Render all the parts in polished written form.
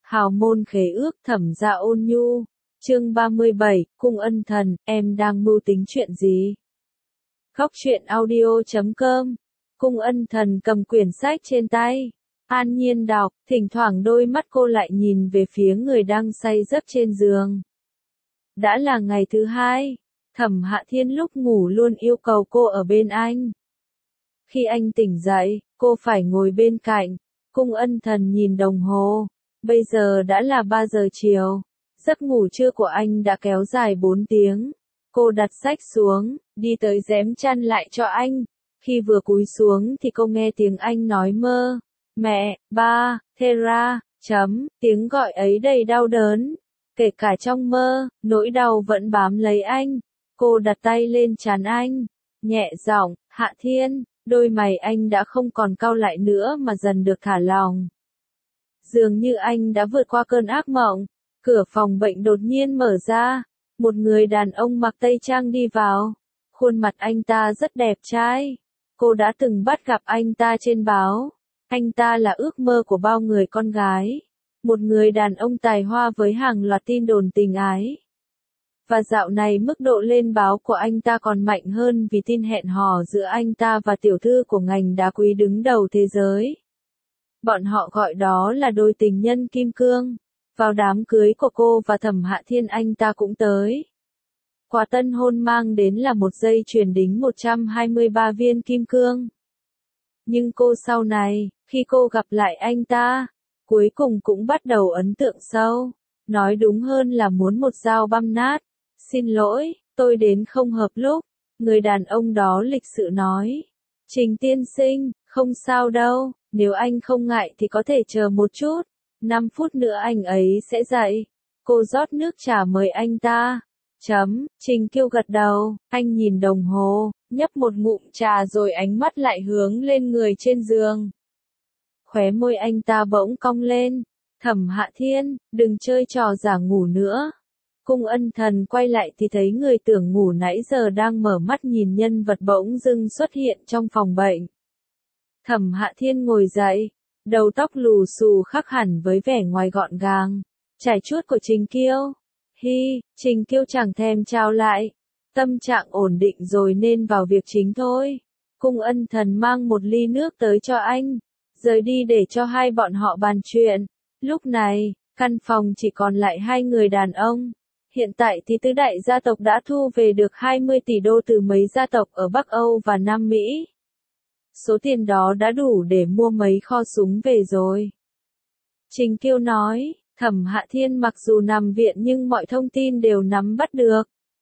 Hào môn khế ước Thẩm gia ôn nhu. Chương 37, Cung ân thần, em đang mưu tính chuyện gì? Góc truyện audio.com. Cung ân thần cầm quyển sách trên tay. An nhiên đọc, thỉnh thoảng đôi mắt cô lại nhìn về phía người đang say giấc trên giường. Đã là ngày thứ hai, Thẩm Hạ Thiên lúc ngủ luôn yêu cầu cô ở bên anh. Khi anh tỉnh dậy, cô phải ngồi bên cạnh. Cung ân thần nhìn đồng hồ. Bây giờ đã là 3 giờ chiều. Giấc ngủ trưa của anh đã kéo dài 4 tiếng. Cô đặt sách xuống, đi tới giém chăn lại cho anh. Khi vừa cúi xuống thì cô nghe tiếng anh nói mơ. Mẹ, ba, Thera, tiếng gọi ấy đầy đau đớn. Kể cả trong mơ, nỗi đau vẫn bám lấy anh. Cô đặt tay lên trán anh. Nhẹ giọng, Hạ Thiên, đôi mày anh đã không còn cau lại nữa mà dần được thả lỏng. Dường như anh đã vượt qua cơn ác mộng. Cửa phòng bệnh đột nhiên mở ra. Một người đàn ông mặc tây trang đi vào. Khuôn mặt anh ta rất đẹp trai. Cô đã từng bắt gặp anh ta trên báo. Anh ta là ước mơ của bao người con gái. Một người đàn ông tài hoa với hàng loạt tin đồn tình ái. Và dạo này mức độ lên báo của anh ta còn mạnh hơn vì tin hẹn hò giữa anh ta và tiểu thư của ngành đá quý đứng đầu thế giới. Bọn họ gọi đó là đôi tình nhân kim cương. Vào đám cưới của cô và Thẩm Hạ Thiên anh ta cũng tới. Quà tân hôn mang đến là một dây chuyền đính 123 viên kim cương. Nhưng cô sau này, khi cô gặp lại anh ta, cuối cùng cũng bắt đầu ấn tượng sâu. Nói đúng hơn là muốn một dao băm nát. Xin lỗi, tôi đến không hợp lúc. Người đàn ông đó lịch sự nói. Trình tiên sinh, không sao đâu, nếu anh không ngại thì có thể chờ một chút. 5 phút nữa anh ấy sẽ dậy. Cô rót nước trà mời anh ta. Trình Kiêu gật đầu, anh nhìn đồng hồ, nhấp một ngụm trà rồi ánh mắt lại hướng lên người trên giường. Khóe môi anh ta bỗng cong lên. Thẩm Hạ Thiên, đừng chơi trò giả ngủ nữa. Cung ân thần quay lại thì thấy người tưởng ngủ nãy giờ đang mở mắt nhìn nhân vật bỗng dưng xuất hiện trong phòng bệnh. Thẩm Hạ Thiên ngồi dậy, đầu tóc lù xù khác hẳn với vẻ ngoài gọn gàng, trải chuốt của Trình Kiêu. Trình Kiêu chẳng thèm chào lại. Tâm trạng ổn định rồi nên vào việc chính thôi. Cung ân thần mang một ly nước tới cho anh, rời đi để cho hai bọn họ bàn chuyện. Lúc này, căn phòng chỉ còn lại hai người đàn ông. Hiện tại thì tứ đại gia tộc đã thu về được 20 tỷ đô từ mấy gia tộc ở Bắc Âu và Nam Mỹ. Số tiền đó đã đủ để mua mấy kho súng về rồi. Trình Kiêu nói, Thẩm Hạ Thiên mặc dù nằm viện nhưng mọi thông tin đều nắm bắt được.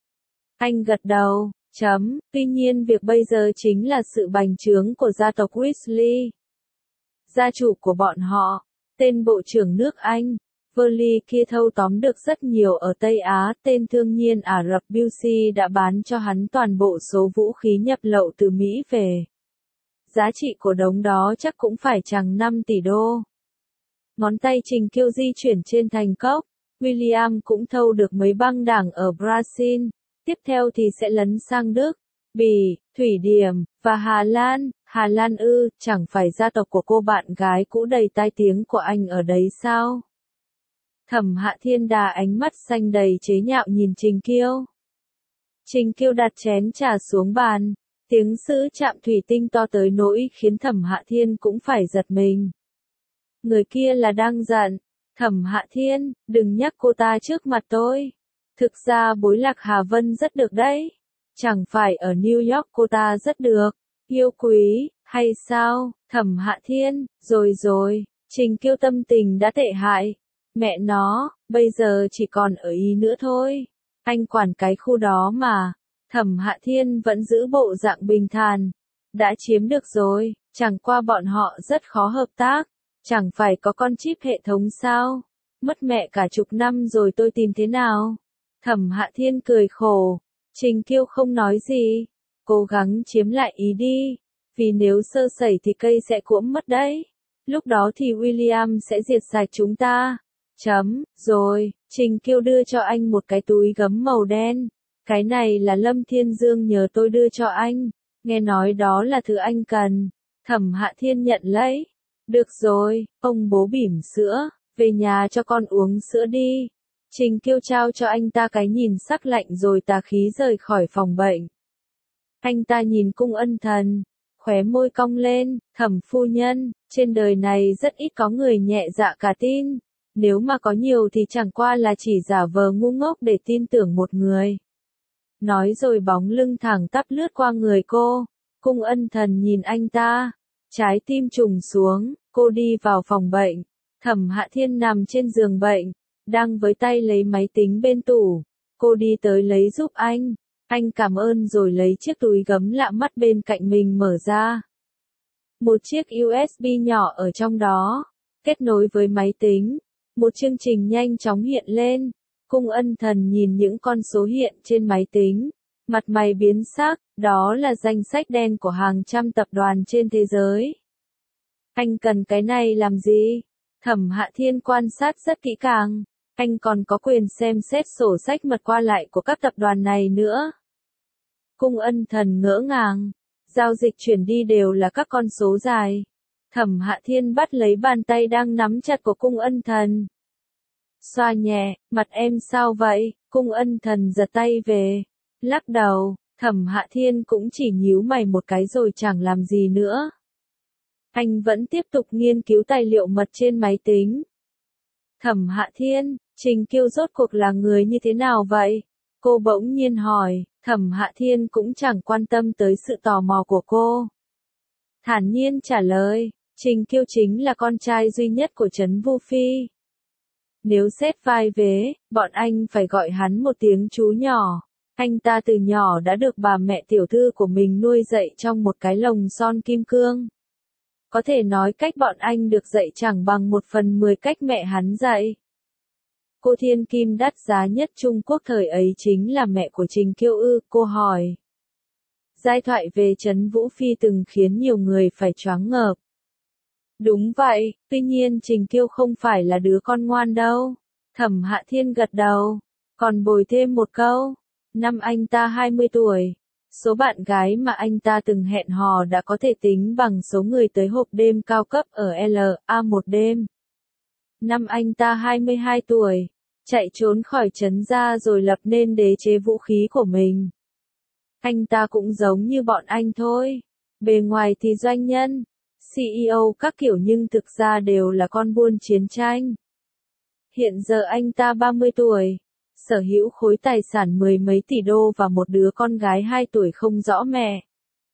Anh gật đầu, tuy nhiên việc bây giờ chính là sự bành trướng của gia tộc Weasley. Gia chủ của bọn họ, tên Bộ trưởng nước Anh, Verly kia thâu tóm được rất nhiều ở Tây Á, tên thương nhiên Ả Rập Busey đã bán cho hắn toàn bộ số vũ khí nhập lậu từ Mỹ về. Giá trị của đống đó chắc cũng phải chừng 5 tỷ đô. Ngón tay Trình Kiêu di chuyển trên thành cốc. William cũng thâu được mấy băng đảng ở Brazil. Tiếp theo thì sẽ lấn sang Đức, Bỉ, Thụy Điển, và Hà Lan. Hà Lan ư, chẳng phải gia tộc của cô bạn gái cũ đầy tai tiếng của anh ở đấy sao? Thẩm Hạ Thiên đà ánh mắt xanh đầy chế nhạo nhìn Trình Kiêu. Trình Kiêu đặt chén trà xuống bàn. Tiếng sứ chạm thủy tinh to tới nỗi khiến Thẩm Hạ Thiên cũng phải giật mình. Người kia là đang giận. Thẩm Hạ Thiên, đừng nhắc cô ta trước mặt tôi. Thực ra bối Lạc Hà Vân rất được đấy. Chẳng phải ở New York cô ta rất được. Yêu quý, hay sao? Thẩm Hạ Thiên, rồi. Trình Kiêu tâm tình đã tệ hại. Mẹ nó, bây giờ chỉ còn ở Ý nữa thôi. Anh quản cái khu đó mà. Thẩm Hạ Thiên vẫn giữ bộ dạng bình thản. Đã chiếm được rồi, chẳng qua bọn họ rất khó hợp tác. Chẳng phải có con chip hệ thống sao? Mất mẹ cả chục năm rồi tôi tìm thế nào? Thẩm Hạ Thiên cười khổ. Trình Kiêu không nói gì. Cố gắng chiếm lại Ý đi. Vì nếu sơ sẩy thì cây sẽ cuỗm mất đấy. Lúc đó thì William sẽ diệt sạch chúng ta. Rồi, Trình Kiêu đưa cho anh một cái túi gấm màu đen. Cái này là Lâm Thiên Dương nhờ tôi đưa cho anh. Nghe nói đó là thứ anh cần. Thẩm Hạ Thiên nhận lấy. Được rồi, ông bố bỉm sữa. về nhà cho con uống sữa đi. Trình Kiêu trao cho anh ta cái nhìn sắc lạnh rồi tà khí rời khỏi phòng bệnh. Anh ta nhìn Cung Ân Thần, khóe môi cong lên, Thẩm phu nhân, trên đời này rất ít có người nhẹ dạ cả tin. Nếu mà có nhiều thì chẳng qua là chỉ giả vờ ngu ngốc để tin tưởng một người. Nói rồi bóng lưng thẳng tắp lướt qua người cô. Cung Ân Thần nhìn anh ta, trái tim trùng xuống, cô đi vào phòng bệnh. Thẩm Hạ Thiên nằm trên giường bệnh, đang với tay lấy máy tính bên tủ. Cô đi tới lấy giúp anh. Anh cảm ơn rồi lấy chiếc túi gấm lạ mắt bên cạnh mình mở ra. Một chiếc USB nhỏ ở trong đó, kết nối với máy tính. Một chương trình nhanh chóng hiện lên. Cung Ân Thần nhìn những con số hiện trên máy tính. Mặt mày biến sắc, đó là danh sách đen của hàng trăm tập đoàn trên thế giới. Anh cần cái này làm gì? Thẩm Hạ Thiên quan sát rất kỹ càng. Anh còn có quyền xem xét sổ sách mật qua lại của các tập đoàn này nữa. Cung Ân Thần ngỡ ngàng. Giao dịch chuyển đi đều là các con số dài. Thẩm Hạ Thiên bắt lấy bàn tay đang nắm chặt của Cung Ân Thần. Xoa nhẹ, mặt em sao vậy? Cung Ân Thần giật tay về. Lắc đầu, Thẩm Hạ Thiên cũng chỉ nhíu mày một cái rồi chẳng làm gì nữa. Anh vẫn tiếp tục nghiên cứu tài liệu mật trên máy tính. Thẩm Hạ Thiên, Trình Kiêu rốt cuộc là người như thế nào vậy? Cô bỗng nhiên hỏi, Thẩm Hạ Thiên cũng chẳng quan tâm tới sự tò mò của cô. Thản nhiên trả lời, Trình Kiêu chính là con trai duy nhất của Trấn Vu Phi. Nếu xét vai vế, bọn anh phải gọi hắn một tiếng chú nhỏ. Anh ta từ nhỏ đã được bà mẹ tiểu thư của mình nuôi dạy trong một cái lồng son kim cương. Có thể nói cách bọn anh được dạy chẳng bằng 1/10 cách mẹ hắn dạy. Cô thiên kim đắt giá nhất Trung Quốc thời ấy chính là mẹ của Trình Kiêu ư? Cô hỏi. Giai thoại về Trấn Vũ Phi từng khiến nhiều người phải choáng ngợp. Đúng vậy, tuy nhiên Trình Kiêu không phải là đứa con ngoan đâu. Thẩm Hạ Thiên gật đầu, còn bồi thêm một câu. Năm anh ta 20 tuổi, số bạn gái mà anh ta từng hẹn hò đã có thể tính bằng số người tới hộp đêm cao cấp ở LA một đêm. Năm anh ta 22 tuổi, chạy trốn khỏi trấn gia rồi lập nên đế chế vũ khí của mình. Anh ta cũng giống như bọn anh thôi, bề ngoài thì doanh nhân, CEO các kiểu nhưng thực ra đều là con buôn chiến tranh. Hiện giờ anh ta 30 tuổi, sở hữu khối tài sản mười mấy tỷ đô và một đứa con gái 2 tuổi không rõ mẹ.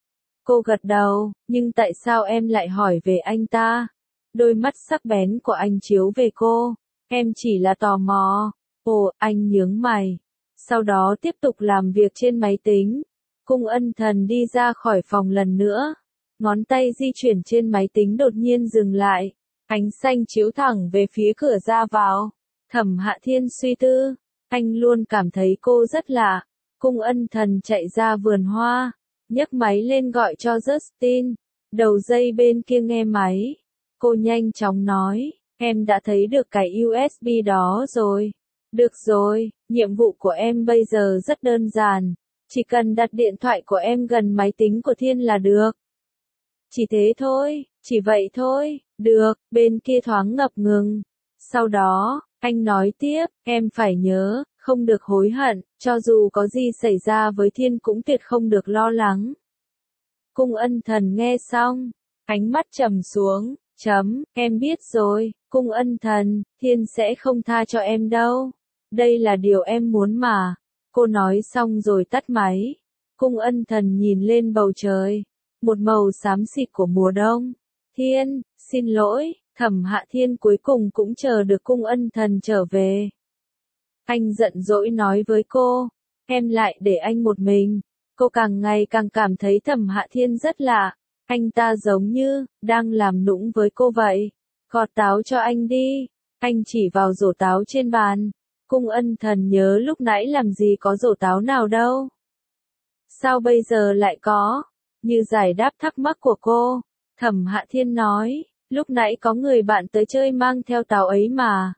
Cô gật đầu, nhưng tại sao em lại hỏi về anh ta? Đôi mắt sắc bén của anh chiếu về cô, em chỉ là tò mò. Ồ, anh nhướng mày. Sau đó tiếp tục làm việc trên máy tính. Cung Ân Thần đi ra khỏi phòng lần nữa. Ngón tay di chuyển trên máy tính đột nhiên dừng lại. Ánh xanh chiếu thẳng về phía cửa ra vào. Thẩm Hạ Thiên suy tư. Anh luôn cảm thấy cô rất lạ. Cung Ân Thần chạy ra vườn hoa. Nhấc máy lên gọi cho Justin. Đầu dây bên kia nghe máy. Cô nhanh chóng nói. Em đã thấy được cái USB đó rồi. Được rồi, nhiệm vụ của em bây giờ rất đơn giản. Chỉ cần đặt điện thoại của em gần máy tính của Thiên là được. Chỉ thế thôi, chỉ vậy thôi, được, bên kia thoáng ngập ngừng. Sau đó, anh nói tiếp, em phải nhớ, không được hối hận, cho dù có gì xảy ra với Thiên cũng tuyệt không được lo lắng. Cung Ân Thần nghe xong, ánh mắt trầm xuống, em biết rồi, Cung Ân Thần, Thiên sẽ không tha cho em đâu. Đây là điều em muốn mà. Cô nói xong rồi tắt máy. Cung Ân Thần nhìn lên bầu trời. Một màu xám xịt của mùa đông. Thiên, xin lỗi, Thẩm Hạ Thiên cuối cùng cũng chờ được Cung Ân Thần trở về. Anh giận dỗi nói với cô. Em lại để anh một mình. Cô càng ngày càng cảm thấy Thẩm Hạ Thiên rất lạ. Anh ta giống như, đang làm nũng với cô vậy. Gọt táo cho anh đi. Anh chỉ vào rổ táo trên bàn. Cung Ân Thần nhớ lúc nãy làm gì có rổ táo nào đâu. Sao bây giờ lại có? Như giải đáp thắc mắc của cô, Thẩm Hạ Thiên nói, lúc nãy có người bạn tới chơi mang theo táo ấy mà.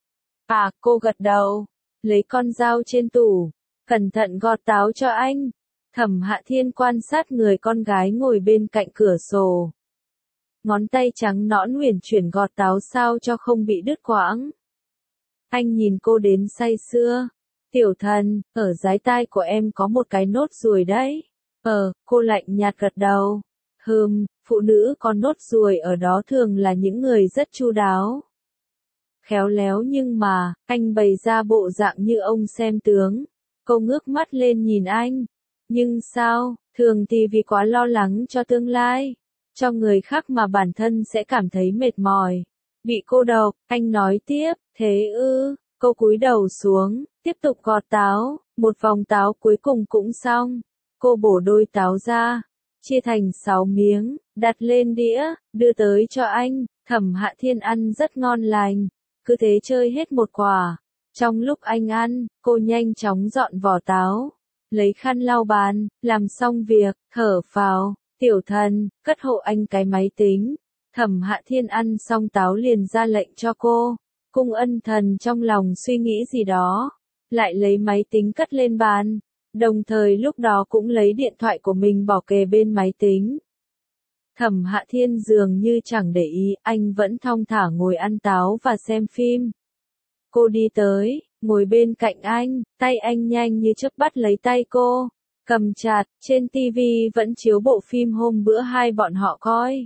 À, cô gật đầu, lấy con dao trên tủ, cẩn thận gọt táo cho anh. Thẩm Hạ Thiên quan sát người con gái ngồi bên cạnh cửa sổ. ngón tay trắng nõn uyển chuyển gọt táo sao cho không bị đứt quãng. Anh nhìn cô đến say sưa. Tiểu thần, ở dái tai của em có một cái nốt ruồi đấy. Cô lạnh nhạt gật đầu. Phụ nữ có nốt ruồi ở đó thường là những người rất chu đáo. Khéo léo nhưng mà, anh bày ra bộ dạng như ông xem tướng. Cô ngước mắt lên nhìn anh. Nhưng sao, thường thì vì quá lo lắng cho tương lai, cho người khác mà bản thân sẽ cảm thấy mệt mỏi, bị cô độc. Anh nói tiếp, thế ư? Cô cúi đầu xuống, tiếp tục gọt táo, một vòng táo cuối cùng cũng xong. Cô bổ đôi táo ra, chia thành 6 miếng, đặt lên đĩa, đưa tới cho anh. Thẩm Hạ Thiên ăn rất ngon lành, cứ thế chơi hết một quả. Trong lúc anh ăn, cô nhanh chóng dọn vỏ táo, lấy khăn lau bàn, làm xong việc, thở phào. Tiểu thần, cất hộ anh cái máy tính. Thẩm Hạ Thiên ăn xong táo liền ra lệnh cho cô. Cung Ân Thần trong lòng suy nghĩ gì đó, lại lấy máy tính cất lên bàn, đồng thời lúc đó cũng lấy điện thoại của mình bỏ kề bên máy tính. Thẩm Hạ Thiên dường như chẳng để ý, anh vẫn thong thả ngồi ăn táo và xem phim. Cô đi tới, ngồi bên cạnh anh, tay anh nhanh như chớp bắt lấy tay cô, cầm chặt. Trên tivi vẫn chiếu bộ phim hôm bữa hai bọn họ coi.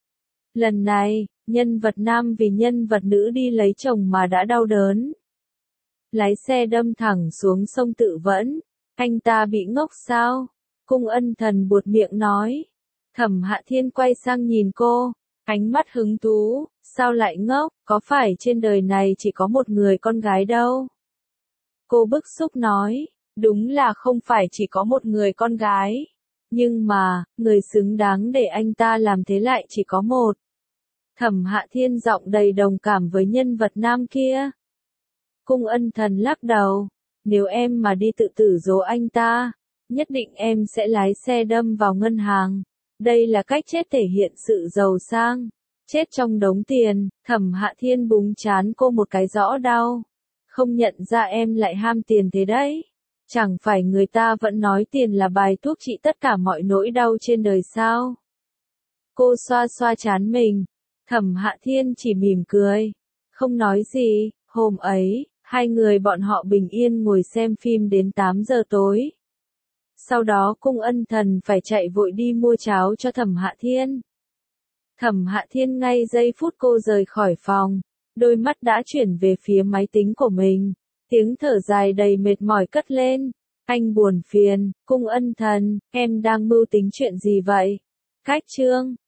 Lần này, nhân vật nam vì nhân vật nữ đi lấy chồng mà đã đau đớn, lái xe đâm thẳng xuống sông tự vẫn. Anh ta bị ngốc sao? Cung Ân Thần buột miệng nói. Thẩm Hạ Thiên quay sang nhìn cô, ánh mắt hứng thú. Sao lại ngốc, có phải trên đời này chỉ có một người con gái đâu? Cô bức xúc nói, đúng là không phải chỉ có một người con gái, nhưng mà, người xứng đáng để anh ta làm thế lại chỉ có một. Thẩm Hạ Thiên giọng đầy đồng cảm với nhân vật nam kia. Cung Ân Thần lắc đầu, nếu em mà đi tự tử dỗ anh ta, nhất định em sẽ lái xe đâm vào ngân hàng. Đây là cách chết thể hiện sự giàu sang. Chết trong đống tiền. Thẩm Hạ Thiên búng trán cô một cái rõ đau. Không nhận ra em lại ham tiền thế đấy. Chẳng phải người ta vẫn nói tiền là bài thuốc trị tất cả mọi nỗi đau trên đời sao? Cô xoa xoa trán mình. Thẩm Hạ Thiên chỉ mỉm cười, không nói gì. Hôm ấy, hai người bọn họ bình yên ngồi xem phim đến 8 giờ tối. Sau đó Cung Ân Thần phải chạy vội đi mua cháo cho Thẩm Hạ Thiên. Thẩm Hạ Thiên ngay giây phút cô rời khỏi phòng, đôi mắt đã chuyển về phía máy tính của mình. Tiếng thở dài đầy mệt mỏi cất lên. Anh buồn phiền. Cung Ân Thần, em đang mưu tính chuyện gì vậy? Cách chương